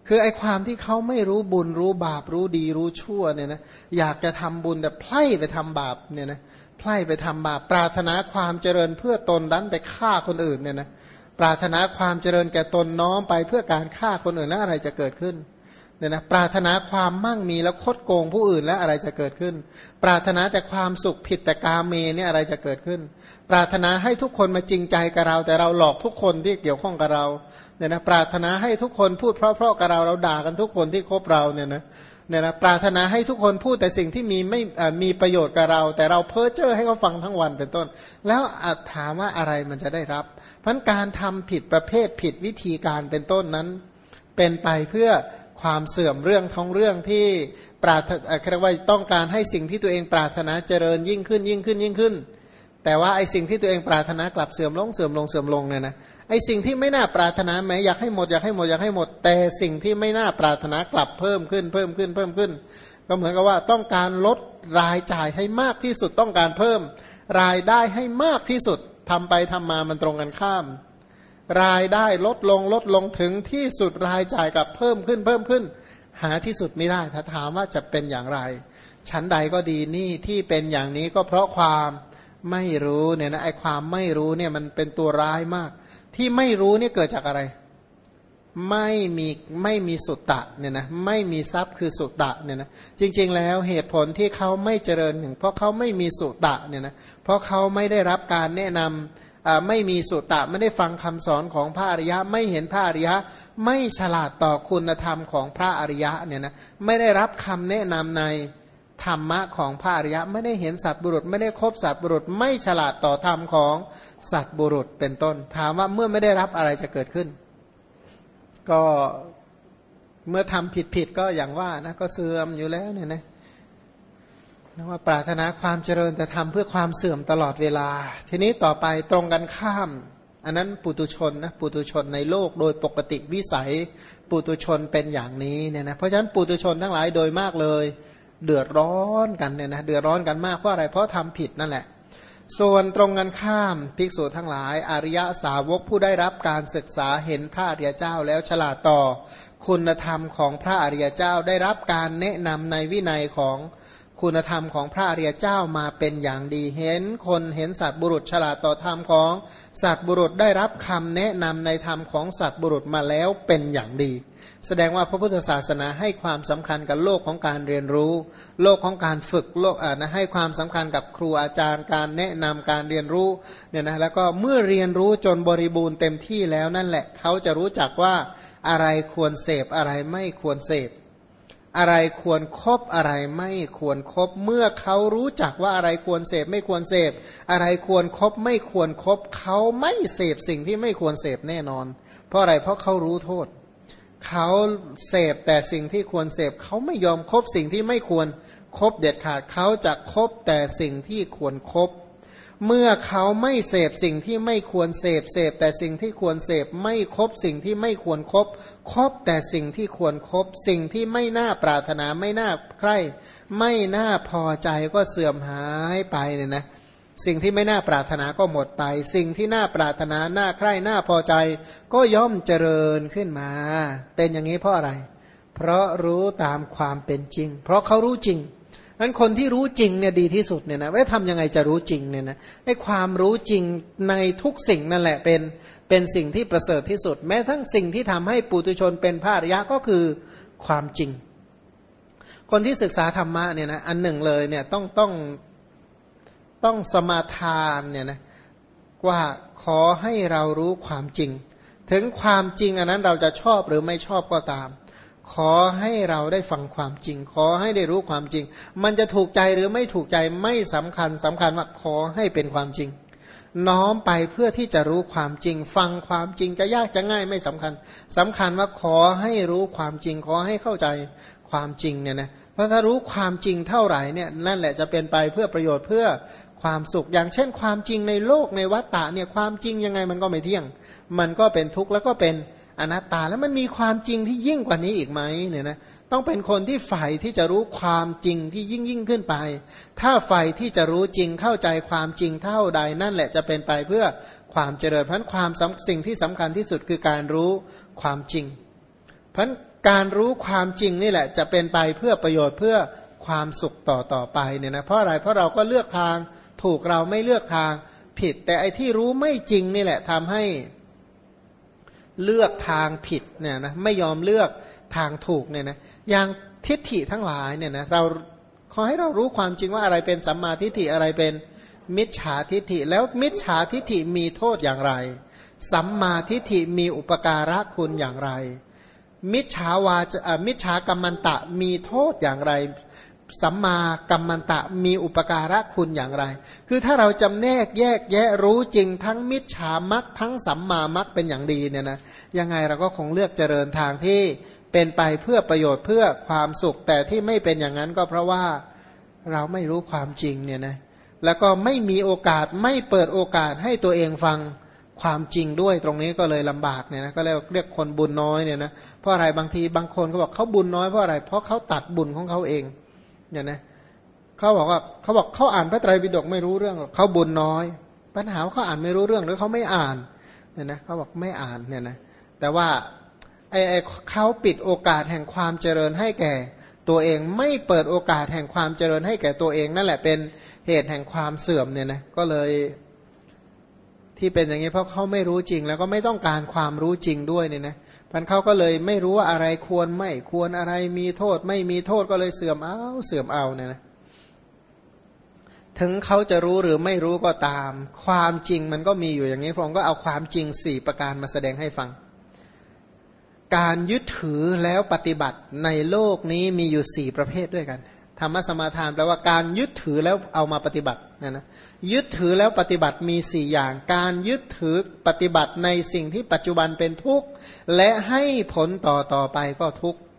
คือไอ้ความที่เขาไม่รู้บุญรู้บาปรู้ดีรู้ชั่วเนี่ยนะอยากจะทำบุญแต่ไพร่ไปทำบาปเนี่ยนะไพร่ไปทำบาปปรารถนาความเจริญเพื่อตนดันไปฆ่าคนอื่นเนี่ยนะปรารถนาความเจริญแก่ตนน้อมไปเพื่อการฆ่าคนอื่นแล้วอะไรจะเกิดขึ้นเนี่ยนะปรารถนาความมั่งมีแล้วคดโกงผู้อื่นแล้วอะไรจะเกิดขึ้นปรารถนาแต่ความสุขผิดแต่กาเมเนี่ยอะไรจะเกิดขึ้นปรารถนาให้ทุกคนมาจริงใจกับเราแต่เราหลอกทุกคนที่เกี่ยวข้องกับเราเนี่ยนะปรารถนาให้ทุกคนพูดเพราะๆกับเราด่ากันทุกคนที่คบเราเนี่ยนะปรารถนาให้ทุกคนพูดแต่สิ่งที่มีประโยชน์กับเราแต่เราเพ้อเจ้อให้เขาฟังทั้งวันเป็นต้นแล้วถามว่าอะไรมันจะได้รับเพราะการทำผิดประเภทผิดวิธีการเป็นต้นนั้นเป็นไปเพื่อความเสื่อมเรื่องท้องเรื่องที่ปรารถนาเรียกว่าต้องการให้สิ่งที่ตัวเองปรารถนาเจริญยิ่งขึ้นแต่ว่าไอ้สิ่งที่ตัวเองปรารถนากลับเสื่อมลงเนี่ยนะไอ้สิ่งที่ไม่น่าปรารถนาแม้อยากให้หมดแต่สิ่งที่ไม่น่าปรารถนากลับเพิ่มขึ้นก็เหมือนกับว่าต้องการลดรายจ่ายให้มากที่สุดต้องการเพิ่มรายได้ให้มากที่สุดทำไปทำมามันตรงกันข้ามรายได้ลดลงถึงที่สุดรายจ่ายกลับเพิ่มขึ้นหาที่สุดไม่ได้ถ้าถามว่าจะเป็นอย่างไรชั้นใดก็ดีนี่ที่เป็นอย่างนี้ก็เพราะความไม่รู้เนี่ยนะไอ้ความไม่รู้เนี่ยมันเป็นตัวร้ายมากที่ไม่รู้เนี่ยเกิดจากอะไรไม่มีสุตตะเนี่ยนะไม่มีทรัพย์คือสุตตะเนี่ยนะจริงๆแล้วเหตุผลที่เขาไม่เจริญหนึ่งเพราะเขาไม่มีสุตตะเนี่ยนะเพราะเขาไม่ได้รับการแนะนำไม่มีสุตตะไม่ได้ฟังคำสอนของพระอริยะไม่เห็นพระอริยะไม่ฉลาดต่อคุณธรรมของพระอริยะเนี่ยนะไม่ได้รับคำแนะนำในธรรมะของพระอริยะไม่ได้เห็นสัตว์บุรุษไม่ได้คบสัตว์บุรุษไม่ฉลาดต่อธรรมของสัตว์บุรุษเป็นต้นถามว่าเมื่อไม่ได้รับอะไรจะเกิดขึ้นก็เมื่อทำผิดก็อย่างว่านะก็เสื่อมอยู่แล้วเนี่ยนะว่าปรารถนาความเจริญแต่ทำเพื่อความเสื่อมตลอดเวลาทีนี้ต่อไปตรงกันข้ามอันนั้นปุถุชนนะปุถุชนในโลกโดยปกติวิสัยปุถุชนเป็นอย่างนี้เนี่ยนะเพราะฉะนั้นปุถุชนทั้งหลายโดยมากเลยเดือดร้อนกันเนี่ยนะเดือดร้อนกันมากเพราะอะไรเพราะทำผิดนั่นแหละส่วนตรงกันข้ามภิกษุทั้งหลายอริยสาวกผู้ได้รับการศึกษาเห็นพระอริยเจ้าแล้วฉลาดต่อคุณธรรมของพระอริยเจ้าได้รับการแนะนำในวินัยของคุณธรรมของพระอริยเจ้ามาเป็นอย่างดีเห็นคนเห็นสัตว์บุรุษฉลาดต่อธรรมของสัตว์บุรุษได้รับคำแนะนำในธรรมของสัตว์บุรุษมาแล้วเป็นอย่างดีแสดงว่าพระพุทธศาสนาให้ความสำคัญกับโลกของการเรียนรู้โลกของการฝึกโลกให้ความสำคัญกับครูอาจารย์การแนะนำการเรียนรู้เนี่ยนะแล้วก็เมื่อเรียนรู้จนบริบูรณ์เต็มที่แล้วนั่นแหละเขาจะรู้จักว่าอะไรควรเสพอะไรไม่ควรเสพอะไรควรครบอะไรไม่ควรครบเมื่อเขารู้จักว่าอะไรควรเสพไม่ควรเสพอะไรควรครบไม่ควรครบเขาไม่เสพสิ่งที่ไม่ควรเสพแน่นอนเพราะอะไรเพราะเขารู้โทษเขาเสพแต่สิ่งที่ควรเสพเขาไม่ยอมคบสิ่งที่ไม่ควรคบเด็ดขาดเขาจะคบแต่สิ่งที่ควรคบเมื่อเขาไม่เสพสิ่งที่ไม่ควรเสพแต่สิ่งที่ควรเสพไม่คบสิ่งที่ไม่ควรคบแต่สิ่งที่ควรคบสิ่งที่ไม่น่าปรารถนาไม่น่าใคร่ไม่น่าพอใจก็เสื่อมหายไปเนี่ยนะสิ่งที่ไม่น่าปรารถนาก็หมดไปสิ่งที่น่าปรารถนาน่าใคร่น่าพอใจก็ย่อมเจริญขึ้นมาเป็นอย่างนี้เพราะอะไรเพราะรู้ตามความเป็นจริงเพราะเขารู้จริงนั้นคนที่รู้จริงเนี่ยดีที่สุดเนี่ยนะว่าทำยังไงจะรู้จริงเนี่ยนะให้ความรู้จริงในทุกสิ่งนั่นแหละเป็นสิ่งที่ประเสริฐที่สุดแม้ทั้งสิ่งที่ทำให้ปุถุชนเป็นพระอริยะก็คือความจริงคนที่ศึกษาธรรมะเนี่ยนะอันหนึ่งเลยเนี่ยต้องสมาทานเนี่ยนะว่าขอให้เรารู้ความจริงถึงความจริงอันนั้นเราจะชอบหรือไม่ชอบก็ตามขอให้เราได้ฟังความจริงขอให้ได้รู้ความจริงมันจะถูกใจหรือไม่ถูกใจไม่สำคัญว่าขอให้เป็นความจริงน้อมไปเพื่อที่จะรู้ความจริงฟังความจริงจะยากจะง่ายไม่สำคัญว่าขอให้รู้ความจริงขอให้เข้าใจความจริงเนี่ยนะเพราะถ้ารู้ความจริงเท่าไหร่เนี่ยนั่นแหละจะเป็นไปเพื่อประโยชน์เพื่อความสุขอย่างเช่นความจริงในโลกในวัฏฏะเนี่ยความจริงยังไงมันก็ไม่เที่ยงมันก็เป็นทุกข์แล้วก็เป็นอนัตตาแล้วมันมีความจริงที่ยิ่งกว่านี้อีกไหมเนี่ยนะต้องเป็นคนที่ใฝ่ที่จะรู้ความจริงที่ยิ่งขึ้นไปถ้าใฝ่ที่จะรู้จริงเข้าใจความจริงเท่าใดนั่นแหละจะเป็นไปเพื่อความเจริญเพราะความสิ่งที่สำคัญที่สุดคือการรู้ความจริงเพราะการรู้ความจริงนี่แหละจะเป็นไปเพื่อประโยชน์เพื่อความสุขต่อไปเนี่ยนะเพราะอะไรเพราะเราก็เลือกทางถูกเราไม่เลือกทางผิดแต่ไอ้ที่รู้ไม่จริงนี่แหละทำให้เลือกทางผิดเนี่ยนะไม่ยอมเลือกทางถูกเนี่ยนะอย่างทิฏฐิทั้งหลายเนี่ยนะเราขอให้เรารู้ความจริงว่าอะไรเป็นสัมมาทิฏฐิอะไรเป็นมิจฉาทิฏฐิแล้วมิจฉาทิฏฐิมีโทษอย่างไรสัมมาทิฏฐิมีอุปการะคุณอย่างไรมิจฉาวาจมิจฉากัมมันตะมีโทษอย่างไรสัมมากัมมันตะมีอุปการะคุณอย่างไรคือถ้าเราจำแนกแยกแยะรู้จริงทั้งมิจฉามัคทั้งสัมมามัคเป็นอย่างดีเนี่ยนะยังไงเราก็คงเลือกเจริญทางที่เป็นไปเพื่อประโยชน์เพื่อความสุขแต่ที่ไม่เป็นอย่างนั้นก็เพราะว่าเราไม่รู้ความจริงเนี่ยนะแล้วก็ไม่มีโอกาสไม่เปิดโอกาสให้ตัวเองฟังความจริงด้วยตรงนี้ก็เลยลำบากเนี่ยนะก็เรียกคนบุญน้อยเนี่ยนะเพราะอะไรบางทีบางคนเขาบอกเขาบุญน้อยเพราะอะไรเพราะเขาตัดบุญของเขาเองเนี่ยนะเขาบอกเขาอ่านพระไตรปิฎกไม่รู้เรื่องเขาบุญน้อยปัญหาเขาอ่านไม่รู้เรื่องหรือเขาไม่อ่านเนี่ยนะเขาบอกไม่อ่านเนี่ยนะแต่ว่าเขาปิดโอกาสแห่งความเจริญให้แก่ตัวเองไม่เปิดโอกาสแห่งความเจริญให้แก่ตัวเองนั่นแหละเป็นเหตุแห่งความเสื่อมเนี่ยนะก็เลยที่เป็นอย่างนี้เพราะเขาไม่รู้จริงแล้วก็ไม่ต้องการความรู้จริงด้วยเนี่ยนะพันเขาก็เลยไม่รู้ว่าอะไรควรไม่ควรอะไรมีโทษไม่มีโทษก็เลยเสื่อมเอาเนี่ยนะถึงเขาจะรู้หรือไม่รู้ก็ตามความจริงมันก็มีอยู่อย่างนี้พระองค์ก็เอาความจริง4ประการมาแสดงให้ฟังการยึดถือแล้วปฏิบัติในโลกนี้มีอยู่4ประเภทด้วยกันธรรมสมาทานแปลว่าการยึดถือแล้วเอามาปฏิบัตินะยึดถือแล้วปฏิบัติมี4อย่างการยึดถือปฏิบัติในสิ่งที่ปัจจุบันเป็นทุกข์และให้ผลต่อไปก็ทุกข์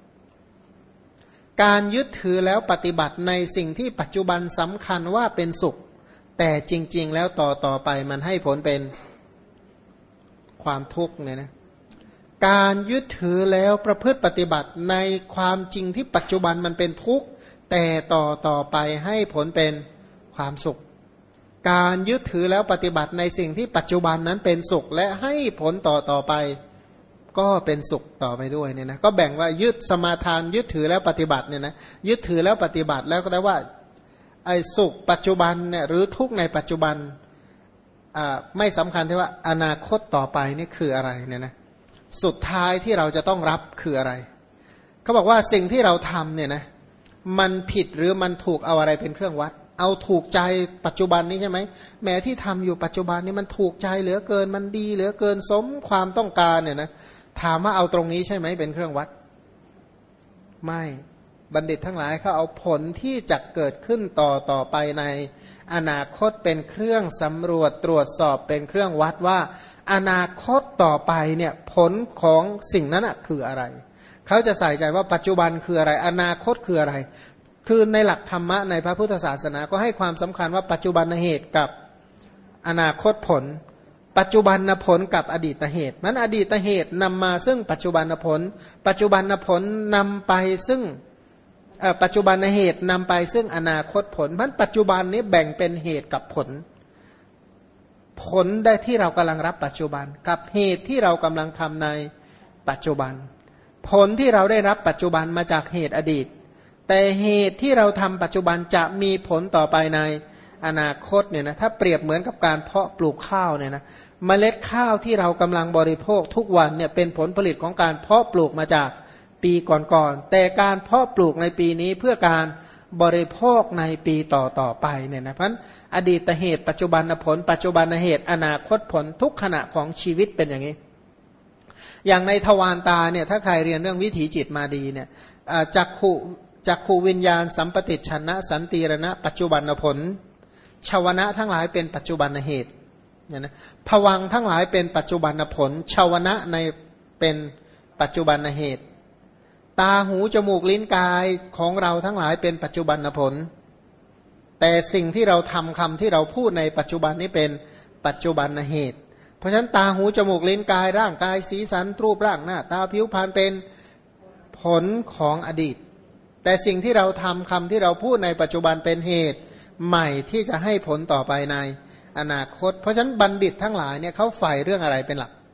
การยึดถือแล้วปฏิบัติในสิ่งที่ปัจจุบันสำคัญว่าเป็นสุขแต่จริงๆแล้วต่อไปมันให้ผลเป็นความทุกข์เนี่ยนะการยึดถือแล้วประพฤติปฏิบัติในความจริงที่ปัจจุบันมันเป็นทุกข์แต่ต่อไปให้ผลเป็นความสุขการยึดถือแล้วปฏิบัติในสิ่งที่ปัจจุบันนั้นเป็นสุขและให้ผลต่อไปก็เป็นสุขต่อไปด้วยเนี่ยนะก็แบ่งว่ายึดสมาทานยึดถือแล้วปฏิบัติเนี่ยนะยึดถือแล้วปฏิบัติแล้วก็ได้ว่าไอ้สุขปัจจุบันเนี่ยหรือทุกข์ในปัจจุบันไม่สำคัญที่ว่าอนาคตต่อไปนี่คืออะไรเนี่ยนะสุดท้ายที่เราจะต้องรับคืออะไรเขาบอกว่าสิ่งที่เราทำเนี่ยนะมันผิดหรือมันถูกเอาอะไรเป็นเครื่องวัดเอาถูกใจปัจจุบันนี้ใช่ไหมแม้ที่ทำอยู่ปัจจุบันนี้มันถูกใจเหลือเกินมันดีเหลือเกินสมความต้องการเนี่ยนะถามว่าเอาตรงนี้ใช่ไหมเป็นเครื่องวัดไม่บัณฑิตทั้งหลายเขาเอาผลที่จะเกิดขึ้นต่อไปในอนาคตเป็นเครื่องสำรวจตรวจสอบเป็นเครื่องวัดว่าอนาคตต่อไปเนี่ยผลของสิ่งนั้นคืออะไรเขาจะใส่ใจว่าปัจจุบันคืออะไรอนาคตคืออะไรคือในหลักธรรมะในพระพุทธศาสนาก็ให้ความสำคัญว่าปัจจุบันเหตุกับอนาคตผลปัจจุบันผลกับอดีตเหตุนั้นอดีตเหตุนำมาซึ่งปัจจุบันผลปัจจุบันผลนำไปซึ่งปัจจุบันเหตุนำไปซึ่งอนาคตผลมันปัจจุบันนี้แบ่งเป็นเหตุกับผลได้ที่เรากำลังรับปัจจุบันกับเหตุที่เรากำลังทำในปัจจุบันผลที่เราได้รับปัจจุบันมาจากเหตุอดีตแต่เหตุที่เราทำปัจจุบันจะมีผลต่อไปในอนาคตเนี่ยนะถ้าเปรียบเหมือนกับการเพาะปลูกข้าวเนี่ยนะเมล็ดข้าวที่เรากำลังบริโภคทุกวันเนี่ยเป็นผลผลิตของการเพาะปลูกมาจากปีก่อนๆแต่การเพาะปลูกในปีนี้เพื่อการบริโภคในปีต่อไปเนี่ยนะเพราะอดีตเหตุปัจจุบันผลปัจจุบันเหตุอนาคตผลทุกขณะของชีวิตเป็นอย่างนี้อย่างในทวารตาเนี่ยถ้าใครเรียนเรื่องวิถีจิตมาดีเนี่ยจักขุวิญญาณสัมปติชนะสันติรณะปัจจุบันผลชาวนะทั้งหลายเป็นปัจจุบันเหตุเนี่ยนะภวังค์ทั้งหลายเป็นปัจจุบันผลชาวนะในเป็นปัจจุบันเหตุตาหูจมูกลิ้นกายของเราทั้งหลายเป็นปัจจุบันผลแต่สิ่งที่เราทำคำที่เราพูดในปัจจุบันนี้เป็นปัจจุบันเหตุเพราะฉะนั้นตาหูจมูกลิ้นกายร่างกายสีสันรูปร่างหน้าตาผิวพรรณเป็นผลของอดีตแต่สิ่งที่เราทำคำที่เราพูดในปัจจุบันเป็นเหตุใหม่ที่จะให้ผลต่อไปในอนาคตเพราะฉะนั้นบัณฑิตทั้งหลายเนี่ยเขาใฝ่เรื่องอะไรเป็นหลัก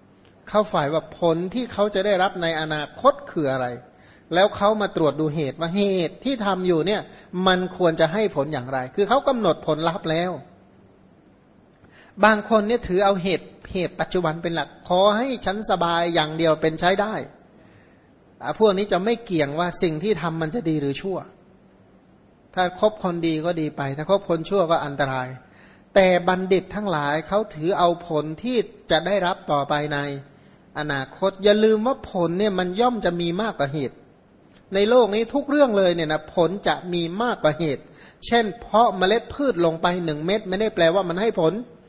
เขาฝ่ายว่าผลที่เขาจะได้รับในอนาคตคืออะไรแล้วเขามาตรวจดูเหตุว่าเหตุที่ทำอยู่เนี่ยมันควรจะให้ผลอย่างไรคือเขากำหนดผลลัพธ์แล้วบางคนเนี่ยถือเอาเหตุปัจจุบันเป็นหลักขอให้ฉันสบายอย่างเดียวเป็นใช้ได้พวกนี้จะไม่เกี่ยงว่าสิ่งที่ทำมันจะดีหรือชั่วถ้าคบคนดีก็ดีไปถ้าคบคนชั่วก็อันตรายแต่บัณฑิตทั้งหลายเขาถือเอาผลที่จะได้รับต่อไปในอนาคตอย่าลืมว่าผลเนี่ยมันย่อมจะมีมากกว่าเหตุในโลกนี้ทุกเรื่องเลยเนี่ยนะผลจะมีมากกว่าเหตุเช่นเพาะเมล็ดพืชลงไป1 เม็ดไม่ได้แปลว่ามันให้ผล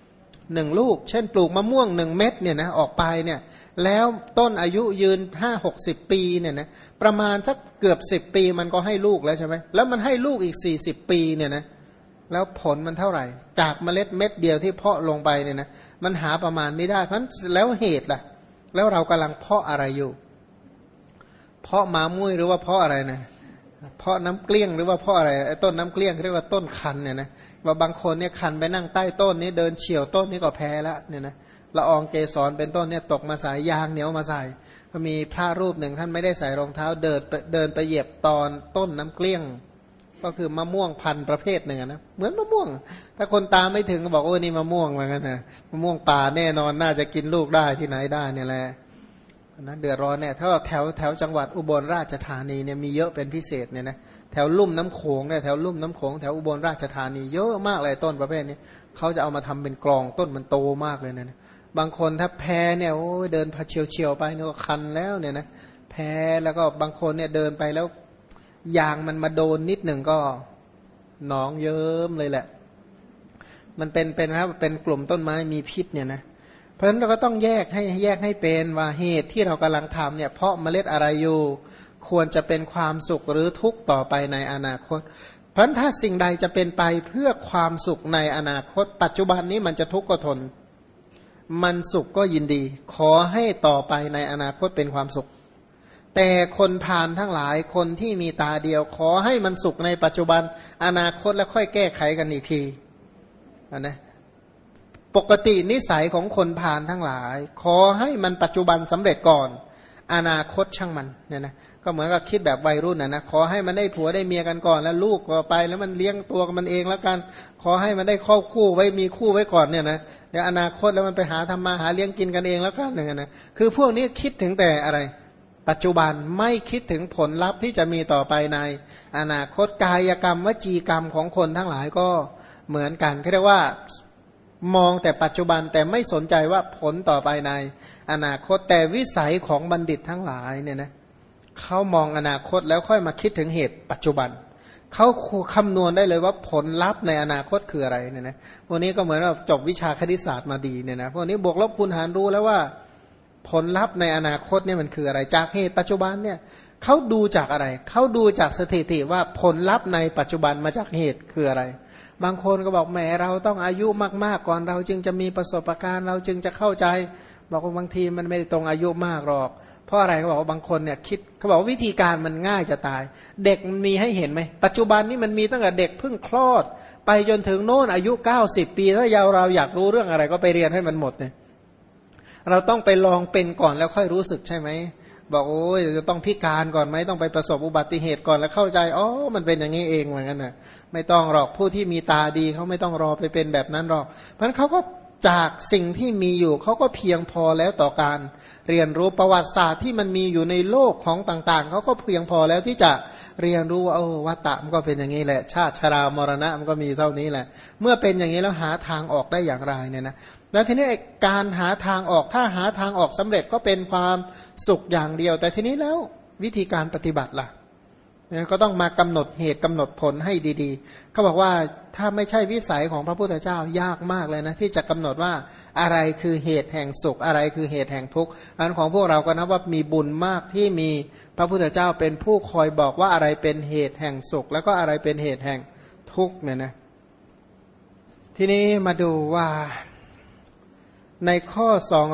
1 ลูกเช่นปลูกมะม่วง1 เม็ดเนี่ยนะออกไปเนี่ยแล้วต้นอายุยืน50-60 ปีเนี่ยนะประมาณสักเกือบ10 ปีมันก็ให้ลูกแล้วใช่ไหมแล้วมันให้ลูกอีก40 ปีเนี่ยนะแล้วผลมันเท่าไหร่จากเมล็ดเม็ดเดียวที่เพาะลงไปเนี่ยนะมันหาประมาณไม่ได้เพราะฉะนั้นแล้วเหตุล่ะแล้วเรากำลังเพาะอะไรอยู่เพาะหมามุ้ยหรือว่าเพาะอะไรนะเพาะน้ำเกลี้ยงหรือว่าเพาะอะไรไอ้ต้นน้ำเกลี้ยงเรียกว่าต้นคันเนี่ยนะว่าบางคนเนี่ยคันไปนั่งใต้ต้นนี้เดินเฉี่ยวต้นนี้ก็แพ้แล้วเนี่ยนะละอองเกสรเป็นต้นเนี่ยตกมาใส่ยางเหนียวมาใส่ก็มีพระรูปหนึ่งท่านไม่ได้ใส่รองเท้าเดินไปเหยียบตอนต้นน้ำเกลี้ยงก็คือมะม่วงพันธุ์ประเภทหนึ่งนะเหมือนมะม่วงถ้าคนตามไม่ถึงก็บอกโอ้นี่มะม่วงเหมือนกันนะมะม่วงป่าแน่นอนน่าจะกินลูกได้ที่ไหนได้เนี่ยแหละนะเดือดร้อนเนี่ยถ้าแถวจังหวัดอุบลราชธานีเนี่ยมีเยอะเป็นพิเศษเนี่ยนะแถวลุ่มน้ำโขงเนี่ยแถวลุ่มน้ำโขงแถวอุบลราชธานีเยอะมากเลยต้นประเภทนี้เขาจะเอามาทำเป็นกลองต้นมันโตมากเลยนะบางคนถ้าแพ้เนี่ยโอ้เดินเฉียวไปเนี่ยก็คันแล้วเนี่ยนะแพ้แล้วก็บางคนเนี่ยเดินไปแล้วยางมันมาโดนนิดหนึ่งก็หนองเยิ้มเลยแหละมันเป็นครับเป็นกลุ่มต้นไม้มีพิษเนี่ยนะเพราะฉะนั้นเราก็ต้องแยกให้เป็นว่าเหตุที่เรากำลังทำเนี่ยเพราะเมล็ดอะไรอยู่ควรจะเป็นความสุขหรือทุกข์ต่อไปในอนาคตเพราะฉะนั้นถ้าสิ่งใดจะเป็นไปเพื่อความสุขในอนาคตปัจจุบันนี้มันจะทุกข์ก็ทนมันสุขก็ยินดีขอให้ต่อไปในอนาคตเป็นความสุขแต่คนผ่านทั้งหลายคนที่มีตาเดียวขอให้มันสุขในปัจจุบันอนาคตแล้วค่อยแก้ไขกันอีกทีนะปกตินิสัยของคนผ่านทั้งหลายขอให้มันปัจจุบันสำเร็จก่อนอนาคตช่างมันเนี่ยนะก็เหมือนกับคิดแบบวัยรุ่นนะขอให้มันได้ผัวได้เมียกันก่อนแล้วลูกก็ไปแล้วมันเลี้ยงตัวมันเองแล้วกันขอให้มันได้ครอบคู่ไว้มีคู่ไว้ก่อนเนี่ยนะเดี๋ยวอนาคตแล้วมันไปหาทำมาหาเลี้ยงกินกันเองแล้วกันอย่างนั้นนะคือพวกนี้คิดถึงแต่อะไรปัจจุบันไม่คิดถึงผลลัพธ์ที่จะมีต่อไปในอนาคตกายกรรมวจีกรรมของคนทั้งหลายก็เหมือนกันเรียกว่ามองแต่ปัจจุบันแต่ไม่สนใจว่าผลต่อไปในอนาคตแต่วิสัยของบัณฑิตทั้งหลายเนี่ยนะเขามองอนาคตแล้วค่อยมาคิดถึงเหตุปัจจุบันเขาคำนวณได้เลยว่าผลลัพธ์ในอนาคตคืออะไรเนี่ยนะพวกนี้ก็เหมือนว่าจบวิชาคณิตศาสตร์มาดีเนี่ยนะพวกนี้บวกลบคูณหารรู้แล้วว่าผลลัพธ์ในอนาคตเนี่ยมันคืออะไรจากเหตุปัจจุบันเนี่ยเขาดูจากอะไรเขาดูจากสถิติว่าผลลัพธ์ในปัจจุบันมาจากเหตุคืออะไรบางคนก็บอกแหมเราต้องอายุมากๆก่อนเราจึงจะมีประสบการณ์เราจึงจะเข้าใจบอกว่าบางทีมันไม่ได้ตรงอายุมากหรอกเพราะอะไรเขาบอกว่าบางคนเนี่ยคิดเขาบอกว่าวิธีการมันง่ายจะตายเด็กมันมีให้เห็นไหมปัจจุบันนี้มันมีตั้งแต่เด็กเพิ่งคลอดไปจนถึงโน่นอายุ90 ปีถ้าเราอยากรู้เรื่องอะไรก็ไปเรียนให้มันหมดเนี่ยเราต้องไปลองเป็นก่อนแล้วค่อยรู้สึกใช่ไหมบอกโอ้ยจะต้องพิการก่อนไหมต้องไปประสบอุบัติเหตุก่อนแล้วเข้าใจอ๋อมันเป็นอย่างนี้เองเหมือนกันนะไม่ต้องหรอกผู้ที่มีตาดีเขาไม่ต้องรอไปเป็นแบบนั้นหรอกเพราะฉะนั้นเขาก็จากสิ่งที่มีอยู่เขาก็เพียงพอแล้วต่อการเรียนรู้ประวัติศาสตร์ที่มันมีอยู่ในโลกของต่างๆเขาก็เพียงพอแล้วที่จะเรียนรู้ว่าวัฏฏะมันก็เป็นอย่างนี้แหละชาติชรามรณะมันก็มีเท่านี้แหละเมื่อเป็นอย่างนี้แล้วหาทางออกได้อย่างไรเนี่ยนะแล้วทีนี้การหาทางออกถ้าหาทางออกสำเร็จก็เป็นความสุขอย่างเดียวแต่ทีนี้แล้ววิธีการปฏิบัติล่ะก็ต้องมากำหนดเหตุกำหนดผลให้ดีๆเขาบอกว่าถ้าไม่ใช่วิสัยของพระพุทธเจ้ายากมากเลยนะที่จะกำหนดว่าอะไรคือเหตุแห่งสุขอะไรคือเหตุแห่งทุกข์อันของพวกเราก็นับว่ามีบุญมากที่มีพระพุทธเจ้าเป็นผู้คอยบอกว่าอะไรเป็นเหตุแห่งสุขแล้วก็อะไรเป็นเหตุแห่งทุกข์เนี่ยนะทีนี้มาดูว่าในข้อ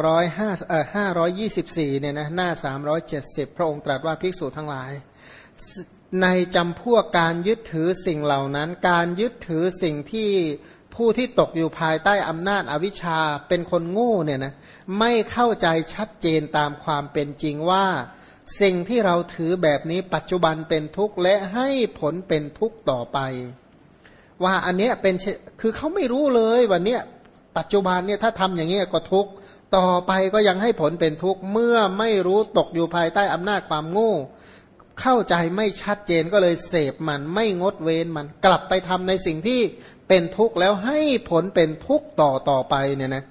524เนี่ยนะหน้า370พระองค์ตรัสว่าภิกษุทั้งหลายในจำพวกการยึดถือสิ่งเหล่านั้นการยึดถือสิ่งที่ผู้ที่ตกอยู่ภายใต้อำนาจอวิชชาเป็นคนโง่เนี่ยนะไม่เข้าใจชัดเจนตามความเป็นจริงว่าสิ่งที่เราถือแบบนี้ปัจจุบันเป็นทุกข์และให้ผลเป็นทุกข์ต่อไปว่าอันเนี้ยเป็นคือเขาไม่รู้เลยวันเนี้ยปัจจุบันเนี่ยถ้าทำอย่างเงี้ยก็ทุกข์ต่อไปก็ยังให้ผลเป็นทุกข์เมื่อไม่รู้ตกอยู่ภายใต้อำนาจความโง่เข้าใจไม่ชัดเจนก็เลยเสพมันไม่งดเว้นมันกลับไปทำในสิ่งที่เป็นทุกข์แล้วให้ผลเป็นทุกข์ต่อไปเนี่ยนะ